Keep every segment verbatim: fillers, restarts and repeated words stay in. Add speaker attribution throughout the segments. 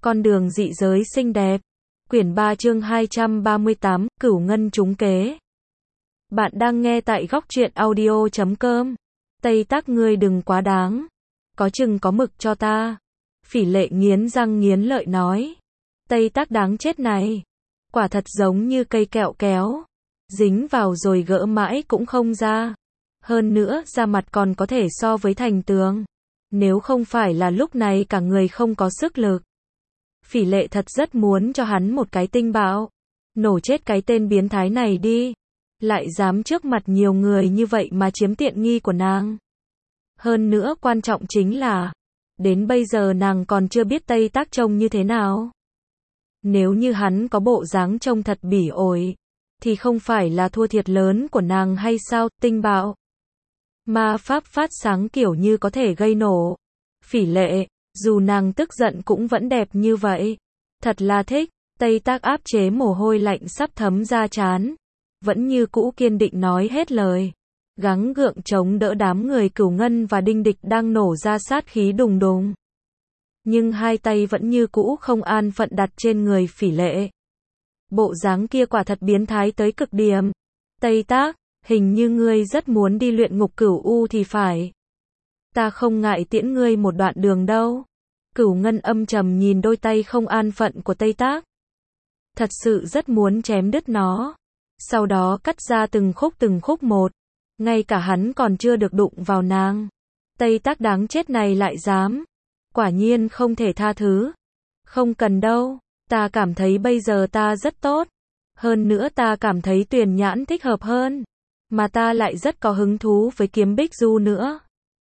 Speaker 1: Con đường dị giới xinh đẹp. Quyển ba chương hai trăm ba mươi tám, Cửu Ngân trúng kế. Bạn đang nghe tại góc truyện audio chấm com. Tây Tác ngươi đừng quá đáng. Có chừng có mực cho ta. Phỉ Lệ nghiến răng nghiến lợi nói. Tây Tác đáng chết này. Quả thật giống như cây kẹo kéo. Dính vào rồi gỡ mãi cũng không ra. Hơn nữa, da mặt còn có thể so với thành tường. Nếu không phải là lúc này cả người không có sức lực. Phỉ Lệ thật rất muốn cho hắn một cái tinh bạo. Nổ chết cái tên biến thái này đi. Lại dám trước mặt nhiều người như vậy mà chiếm tiện nghi của nàng. Hơn nữa quan trọng chính là, đến bây giờ nàng còn chưa biết Tây Tác trông như thế nào. Nếu như hắn có bộ dáng trông thật bỉ ổi, thì không phải là thua thiệt lớn của nàng hay sao? Tinh bạo. Ma pháp phát sáng kiểu như có thể gây nổ. Phỉ Lệ, dù nàng tức giận cũng vẫn đẹp như vậy. Thật là thích. Tây Tác áp chế mồ hôi lạnh sắp thấm ra trán. Vẫn như cũ kiên định nói hết lời. Gắng gượng chống đỡ đám người Cửu Ngân và Đinh Địch đang nổ ra sát khí đùng đùng. Nhưng hai tay vẫn như cũ không an phận đặt trên người Phỉ Lệ. Bộ dáng kia quả thật biến thái tới cực điểm. Tây Tác, hình như ngươi rất muốn đi luyện ngục cửu u thì phải. Ta không ngại tiễn ngươi một đoạn đường đâu. Cửu Ngân âm trầm nhìn đôi tay không an phận của Tây Tác. Thật sự rất muốn chém đứt nó. Sau đó cắt ra từng khúc từng khúc một. Ngay cả hắn còn chưa được đụng vào nàng. Tây Tác đáng chết này lại dám. Quả nhiên không thể tha thứ. Không cần đâu. Ta cảm thấy bây giờ ta rất tốt. Hơn nữa ta cảm thấy Tuyền Nhãn thích hợp hơn. Mà ta lại rất có hứng thú với Kiếm Bích Du nữa.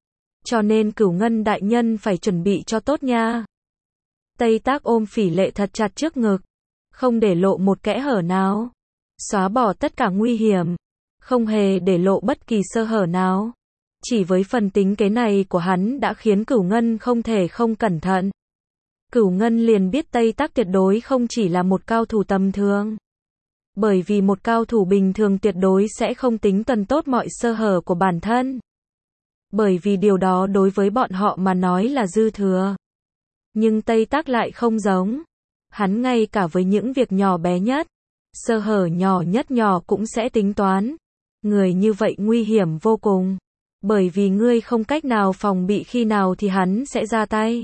Speaker 1: Cho nên Cửu Ngân đại nhân phải chuẩn bị cho tốt nha. Tây Tác ôm Phỉ Lệ thật chặt trước ngực. Không để lộ một kẽ hở nào. Xóa bỏ tất cả nguy hiểm. Không hề để lộ bất kỳ sơ hở nào. Chỉ với phần tính kế này của hắn đã khiến Cửu Ngân không thể không cẩn thận. Cửu Ngân liền biết Tây Tác tuyệt đối không chỉ là một cao thủ tầm thường. Bởi vì một cao thủ bình thường tuyệt đối sẽ không tính tuần tốt mọi sơ hở của bản thân. Bởi vì điều đó đối với bọn họ mà nói là dư thừa. Nhưng Tây Tác lại không giống. Hắn ngay cả với những việc nhỏ bé nhất, sơ hở nhỏ nhất nhỏ cũng sẽ tính toán. Người như vậy nguy hiểm vô cùng. Bởi vì ngươi không cách nào phòng bị khi nào thì hắn sẽ ra tay.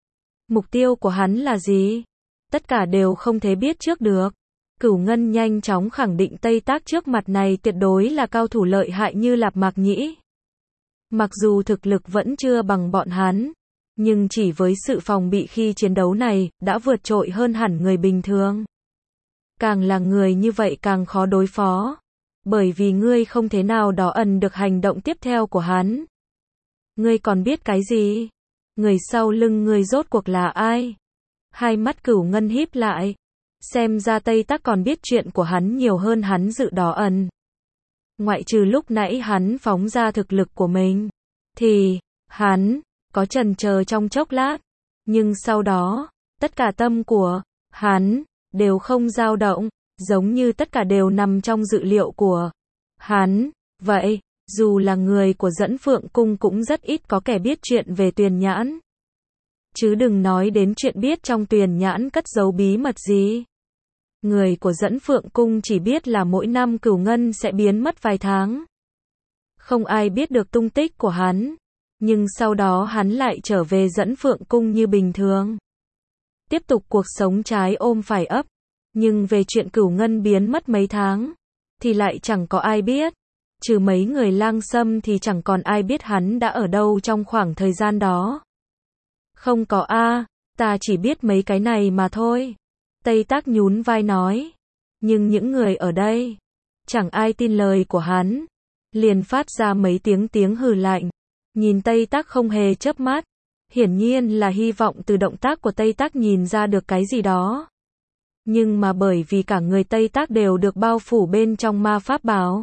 Speaker 1: Mục tiêu của hắn là gì? Tất cả đều không thể biết trước được. Cửu Ngân nhanh chóng khẳng định Tây Tác trước mặt này tuyệt đối là cao thủ lợi hại như Lạp Mạc Nhĩ. Mặc dù thực lực vẫn chưa bằng bọn hắn, nhưng chỉ với sự phòng bị khi chiến đấu này, đã vượt trội hơn hẳn người bình thường. Càng là người như vậy càng khó đối phó. Bởi vì ngươi không thể nào đó ẩn được hành động tiếp theo của hắn. Ngươi còn biết cái gì? Người sau lưng ngươi rốt cuộc là ai? Hai mắt Cửu Ngân híp lại. Xem ra Tây Tác còn biết chuyện của hắn nhiều hơn hắn dự đó ẩn. Ngoại trừ lúc nãy hắn phóng ra thực lực của mình. Thì, hắn, có chần chờ trong chốc lát. Nhưng sau đó, tất cả tâm của hắn đều không dao động. Giống như tất cả đều nằm trong dự liệu của hắn. Vậy, dù là người của Dẫn Phượng Cung cũng rất ít có kẻ biết chuyện về Tuyền Nhãn. Chứ đừng nói đến chuyện biết trong Tuyền Nhãn cất giấu bí mật gì. Người của Dẫn Phượng Cung chỉ biết là mỗi năm Cửu Ngân sẽ biến mất vài tháng. Không ai biết được tung tích của hắn. Nhưng sau đó hắn lại trở về Dẫn Phượng Cung như bình thường. Tiếp tục cuộc sống trái ôm phải ấp. Nhưng về chuyện Cửu Ngân biến mất mấy tháng, thì lại chẳng có ai biết. Trừ mấy người Lang Sâm thì chẳng còn ai biết hắn đã ở đâu trong khoảng thời gian đó. Không có a, ta chỉ biết mấy cái này mà thôi. Tây Tác nhún vai nói. Nhưng những người ở đây, chẳng ai tin lời của hắn. Liền phát ra mấy tiếng tiếng hừ lạnh. Nhìn Tây Tác không hề chớp mắt. Hiển nhiên là hy vọng từ động tác của Tây Tác nhìn ra được cái gì đó. Nhưng mà bởi vì cả người Tây Tác đều được bao phủ bên trong ma pháp bào.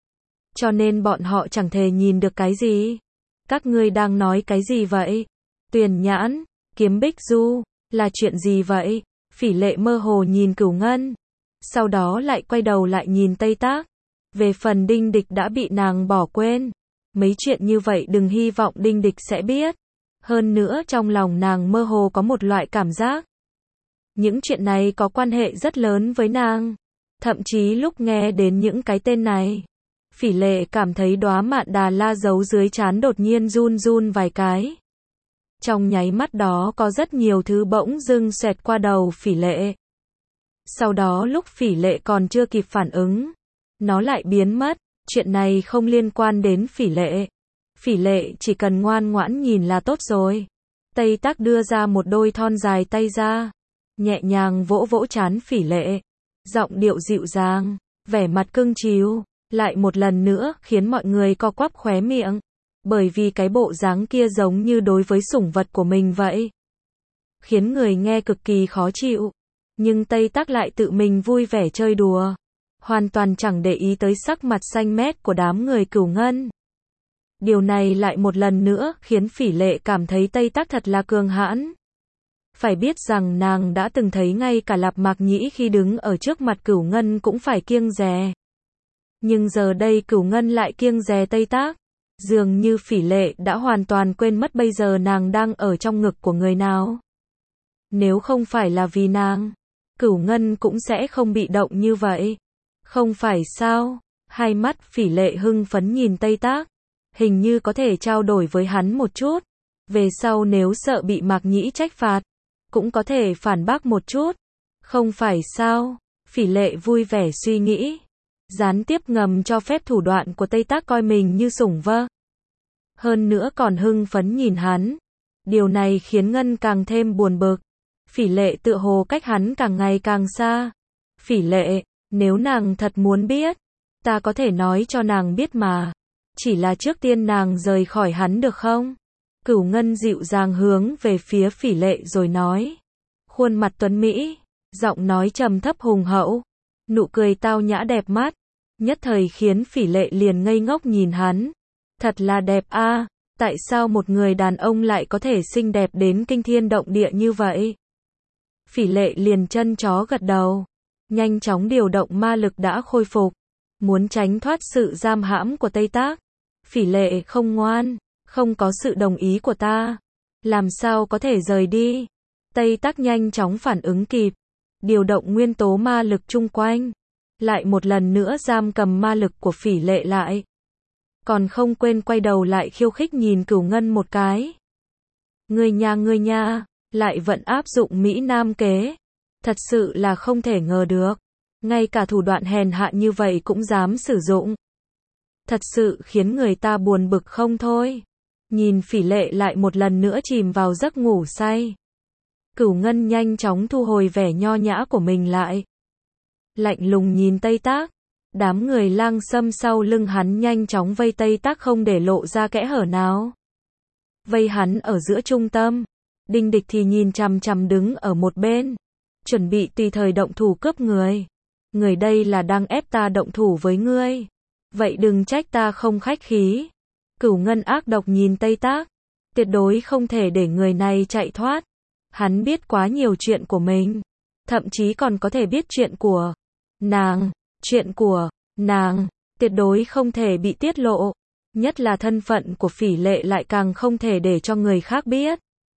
Speaker 1: Cho nên bọn họ chẳng thể nhìn được cái gì. Các ngươi đang nói cái gì vậy? Tuyền Nhãn, Kiếm Bích Du, là chuyện gì vậy? Phỉ Lệ mơ hồ nhìn Cửu Ngân. Sau đó lại quay đầu lại nhìn Tây Tác. Về phần Đinh Địch đã bị nàng bỏ quên. Mấy chuyện như vậy đừng hy vọng Đinh Địch sẽ biết. Hơn nữa trong lòng nàng mơ hồ có một loại cảm giác. Những chuyện này có quan hệ rất lớn với nàng. Thậm chí lúc nghe đến những cái tên này, Phỉ Lệ cảm thấy đóa Mạn Đà La giấu dưới trán đột nhiên run run vài cái. Trong nháy mắt đó có rất nhiều thứ bỗng dưng xẹt qua đầu Phỉ Lệ. Sau đó lúc Phỉ Lệ còn chưa kịp phản ứng, nó lại biến mất. Chuyện này không liên quan đến Phỉ Lệ. Phỉ Lệ chỉ cần ngoan ngoãn nhìn là tốt rồi. Tây Tác đưa ra một đôi thon dài tay ra, nhẹ nhàng vỗ vỗ trán Phỉ Lệ, giọng điệu dịu dàng, vẻ mặt cưng chiều, lại một lần nữa khiến mọi người co quắp khóe miệng, bởi vì cái bộ dáng kia giống như đối với sủng vật của mình vậy, khiến người nghe cực kỳ khó chịu. Nhưng Tây Tác lại tự mình vui vẻ chơi đùa, hoàn toàn chẳng để ý tới sắc mặt xanh mét của đám người Cửu Ngân. Điều này lại một lần nữa khiến Phỉ Lệ cảm thấy Tây Tác thật là cường hãn. Phải biết rằng nàng đã từng thấy ngay cả Lạp Mạc Nhĩ khi đứng ở trước mặt Cửu Ngân cũng phải kiêng dè. Nhưng giờ đây Cửu Ngân lại kiêng dè Tây Tác. Dường như Phỉ Lệ đã hoàn toàn quên mất bây giờ nàng đang ở trong ngực của người nào. Nếu không phải là vì nàng, Cửu Ngân cũng sẽ không bị động như vậy. Không phải sao? Hai mắt Phỉ Lệ hưng phấn nhìn Tây Tác, hình như có thể trao đổi với hắn một chút. Về sau nếu sợ bị Mạc Nhĩ trách phạt, cũng có thể phản bác một chút. Không phải sao? Phỉ Lệ vui vẻ suy nghĩ. Gián tiếp ngầm cho phép thủ đoạn của Tây Tác coi mình như sủng vật. Hơn nữa còn hưng phấn nhìn hắn. Điều này khiến Ngân càng thêm buồn bực. Phỉ Lệ tựa hồ cách hắn càng ngày càng xa. Phỉ Lệ, nếu nàng thật muốn biết, ta có thể nói cho nàng biết mà. Chỉ là trước tiên nàng rời khỏi hắn được không? Cửu Ngân dịu dàng hướng về phía Phỉ Lệ rồi nói. Khuôn mặt tuấn mỹ, giọng nói trầm thấp hùng hậu, nụ cười tao nhã đẹp mắt, nhất thời khiến Phỉ Lệ liền ngây ngốc nhìn hắn. Thật là đẹp a, à, tại sao một người đàn ông lại có thể xinh đẹp đến kinh thiên động địa như vậy? Phỉ Lệ liền chân chó gật đầu, nhanh chóng điều động ma lực đã khôi phục, muốn tránh thoát sự giam hãm của Tây Tác. Phỉ Lệ không ngoan, không có sự đồng ý của ta, làm sao có thể rời đi? Tây Tác nhanh chóng phản ứng kịp, điều động nguyên tố ma lực chung quanh, lại một lần nữa giam cầm ma lực của Phỉ Lệ lại. Còn không quên quay đầu lại khiêu khích nhìn Cửu Ngân một cái. Ngươi nha ngươi nha, lại vẫn áp dụng Mỹ Nam kế. Thật sự là không thể ngờ được. Ngay cả thủ đoạn hèn hạ như vậy cũng dám sử dụng. Thật sự khiến người ta buồn bực không thôi. Nhìn Phỉ Lệ lại một lần nữa chìm vào giấc ngủ say. Cửu Ngân nhanh chóng thu hồi vẻ nho nhã của mình lại. Lạnh lùng nhìn Tây Tác. Đám người Lang Sâm sau lưng hắn nhanh chóng vây Tây Tác không để lộ ra kẽ hở nào. Vây hắn ở giữa trung tâm. Đinh Địch thì nhìn chằm chằm đứng ở một bên, chuẩn bị tùy thời động thủ cướp người. Người đây là đang ép ta động thủ với ngươi. Vậy đừng trách ta không khách khí. Cửu Ngân ác độc nhìn Tây Tác. Tuyệt đối không thể để người này chạy thoát. Hắn biết quá nhiều chuyện của mình. Thậm chí còn có thể biết chuyện của nàng. Chuyện của nàng tuyệt đối không thể bị tiết lộ. Nhất là thân phận của Phỉ Lệ lại càng không thể để cho người khác biết.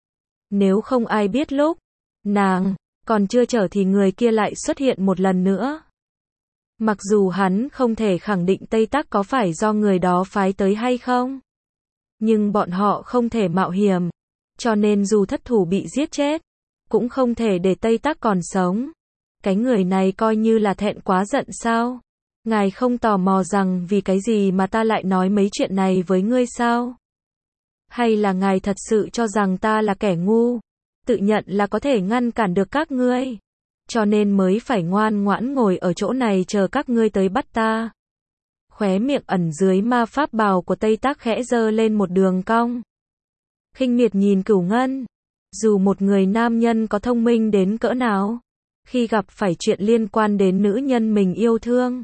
Speaker 1: Nếu không ai biết lúc nàng còn chưa trở thì người kia lại xuất hiện một lần nữa. Mặc dù hắn không thể khẳng định Tây Tác có phải do người đó phái tới hay không, nhưng bọn họ không thể mạo hiểm, cho nên dù thất thủ bị giết chết, cũng không thể để Tây Tác còn sống. Cái người này coi như là thẹn quá giận sao? Ngài không tò mò rằng vì cái gì mà ta lại nói mấy chuyện này với ngươi sao? Hay là ngài thật sự cho rằng ta là kẻ ngu, tự nhận là có thể ngăn cản được các ngươi, cho nên mới phải ngoan ngoãn ngồi ở chỗ này chờ các ngươi tới bắt ta? Khóe miệng ẩn dưới ma pháp bào của Tây Tác khẽ giơ lên một đường cong. Khinh miệt nhìn Cửu Ngân. Dù một người nam nhân có thông minh đến cỡ nào, khi gặp phải chuyện liên quan đến nữ nhân mình yêu thương,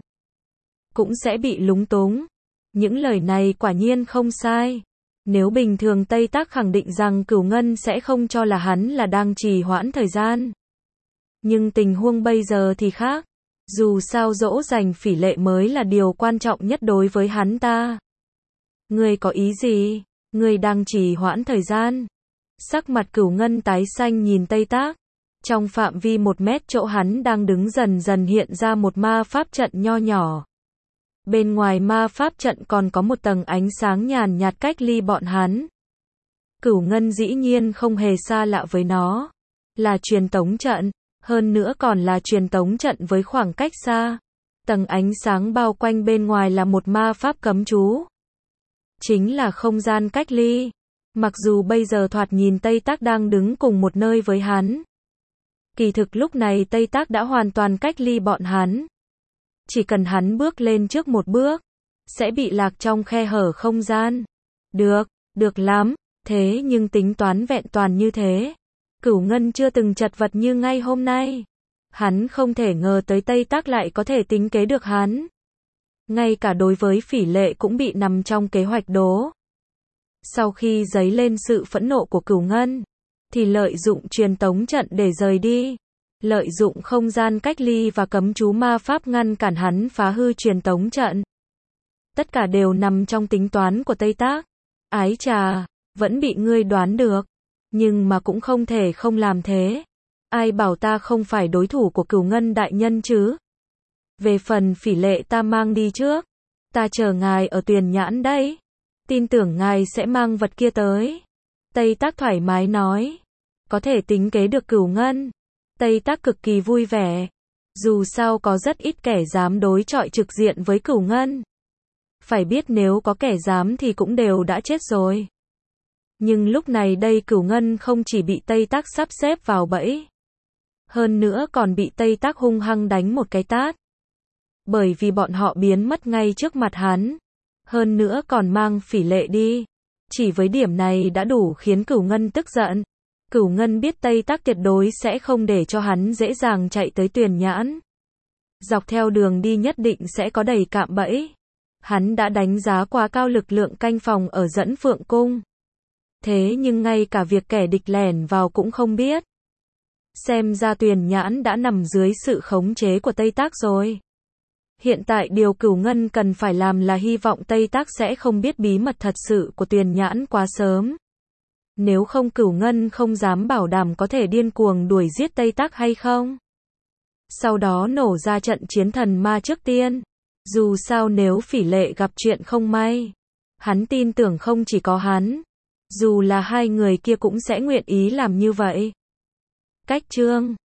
Speaker 1: cũng sẽ bị lúng túng. Những lời này quả nhiên không sai. Nếu bình thường Tây Tác khẳng định rằng Cửu Ngân sẽ không cho là hắn là đang trì hoãn thời gian. Nhưng tình huống bây giờ thì khác. Dù sao dỗ dành Phỉ Lệ mới là điều quan trọng nhất đối với hắn ta. Ngươi có ý gì? Ngươi đang trì hoãn thời gian? Sắc mặt Cửu Ngân tái xanh nhìn Tây Tác. Trong phạm vi một mét chỗ hắn đang đứng dần dần hiện ra một ma pháp trận nho nhỏ. Bên ngoài ma pháp trận còn có một tầng ánh sáng nhàn nhạt cách ly bọn hắn. Cửu Ngân dĩ nhiên không hề xa lạ với nó. Là truyền tống trận, hơn nữa còn là truyền tống trận với khoảng cách xa. Tầng ánh sáng bao quanh bên ngoài là một ma pháp cấm chú. Chính là không gian cách ly. Mặc dù bây giờ thoạt nhìn Tây Tác đang đứng cùng một nơi với hắn. Kỳ thực lúc này Tây Tác đã hoàn toàn cách ly bọn hắn. Chỉ cần hắn bước lên trước một bước, sẽ bị lạc trong khe hở không gian. Được, được lắm, thế nhưng tính toán vẹn toàn như thế. Cửu Ngân chưa từng chật vật như ngay hôm nay. Hắn không thể ngờ tới Tây Tác lại có thể tính kế được hắn. Ngay cả đối với Phỉ Lệ cũng bị nằm trong kế hoạch đố. Sau khi dấy lên sự phẫn nộ của Cửu Ngân, thì lợi dụng truyền tống trận để rời đi. Lợi dụng không gian cách ly và cấm chú ma pháp ngăn cản hắn phá hư truyền tống trận. Tất cả đều nằm trong tính toán của Tây Tác. Ái chà, vẫn bị ngươi đoán được. Nhưng mà cũng không thể không làm thế. Ai bảo ta không phải đối thủ của Cửu Ngân đại nhân chứ? Về phần Phỉ Lệ ta mang đi trước. Ta chờ ngài ở Tuyền Nhãn đấy. Tin tưởng ngài sẽ mang vật kia tới. Tây Tác thoải mái nói. Có thể tính kế được Cửu Ngân. Tây Tác cực kỳ vui vẻ. Dù sao có rất ít kẻ dám đối chọi trực diện với Cửu Ngân. Phải biết nếu có kẻ dám thì cũng đều đã chết rồi. Nhưng lúc này đây Cửu Ngân không chỉ bị Tây Tác sắp xếp vào bẫy. Hơn nữa còn bị Tây Tác hung hăng đánh một cái tát. Bởi vì bọn họ biến mất ngay trước mặt hắn. Hơn nữa còn mang Phỉ Lệ đi. Chỉ với điểm này đã đủ khiến Cửu Ngân tức giận. Cửu Ngân biết Tây Tác tuyệt đối sẽ không để cho hắn dễ dàng chạy tới Tuyền Nhãn. Dọc theo đường đi nhất định sẽ có đầy cạm bẫy. Hắn đã đánh giá quá cao lực lượng canh phòng ở Dẫn Phượng Cung. Thế nhưng ngay cả việc kẻ địch lẻn vào cũng không biết. Xem ra Tuyền Nhãn đã nằm dưới sự khống chế của Tây Tác rồi. Hiện tại điều Cửu Ngân cần phải làm là hy vọng Tây Tác sẽ không biết bí mật thật sự của Tuyền Nhãn quá sớm. Nếu không Cửu Ngân không dám bảo đảm có thể điên cuồng đuổi giết Tây Tác hay không. Sau đó nổ ra trận chiến thần ma trước tiên. Dù sao nếu Phỉ Lệ gặp chuyện không may, hắn tin tưởng không chỉ có hắn, dù là hai người kia cũng sẽ nguyện ý làm như vậy. Cách chương